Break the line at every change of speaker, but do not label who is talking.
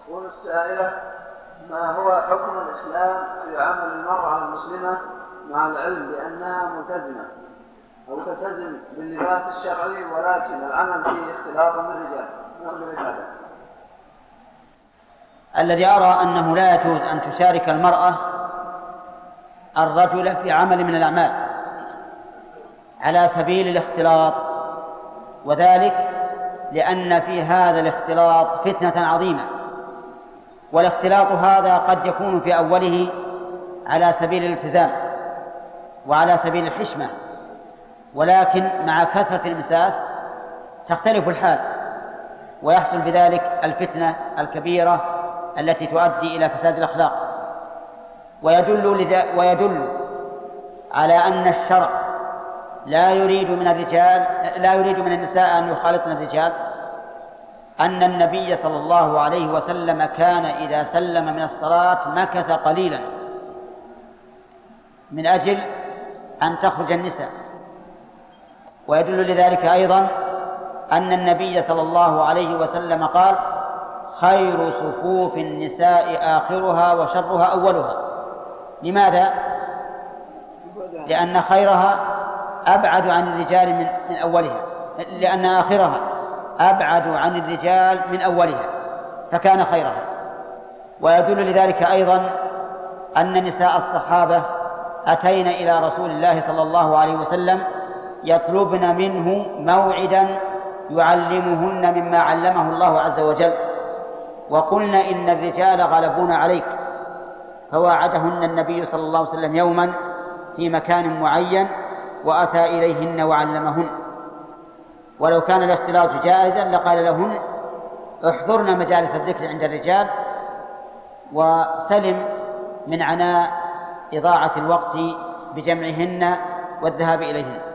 تقول السائلة: ما هو حكم الإسلام في عمل المرأة المسلمة مع العلم بأنها ملتزمة أو تلتزم باللباس الشرعي ولكن العمل فيه اختلاط بالرجال؟
الذي أرى أنه لا يجوز أن تشارك المرأة الرجل في عمل من الأعمال على سبيل الاختلاط، وذلك لأن في هذا الاختلاط فتنة عظيمة، والاختلاط هذا قد يكون في أوله على سبيل الالتزام وعلى سبيل الحشمة، ولكن مع كثرة المساس تختلف الحال ويحصل بذلك الفتنة الكبيرة التي تؤدي إلى فساد الأخلاق. ويدل على أن الشرع لا يريد من النساء أن يخالطن الرجال أن النبي صلى الله عليه وسلم كان إذا سلم من الصلاة مكث قليلا من أجل أن تخرج النساء. ويدل لذلك أيضا أن النبي صلى الله عليه وسلم قال: خير صفوف النساء آخرها وشرها أولها. لماذا؟ لأن خيرها أبعد عن الرجال من أولها، لأن آخرها أبعد عن الرجال من أولها فكان خيرها. ويدل لذلك أيضا أن نساء الصحابة أتين إلى رسول الله صلى الله عليه وسلم يطلبن منه موعدا يعلمهن مما علمه الله عز وجل، وقلن إن الرجال غلبون عليك، فواعدهن النبي صلى الله عليه وسلم يوما في مكان معين وأتى إليهن وعلمهن. ولو كان الاختلاط جائزا لقال لهن: احضرن مجالس الذكر عند الرجال وسلم من عناء إضاعة الوقت بجمعهن والذهاب إليهن.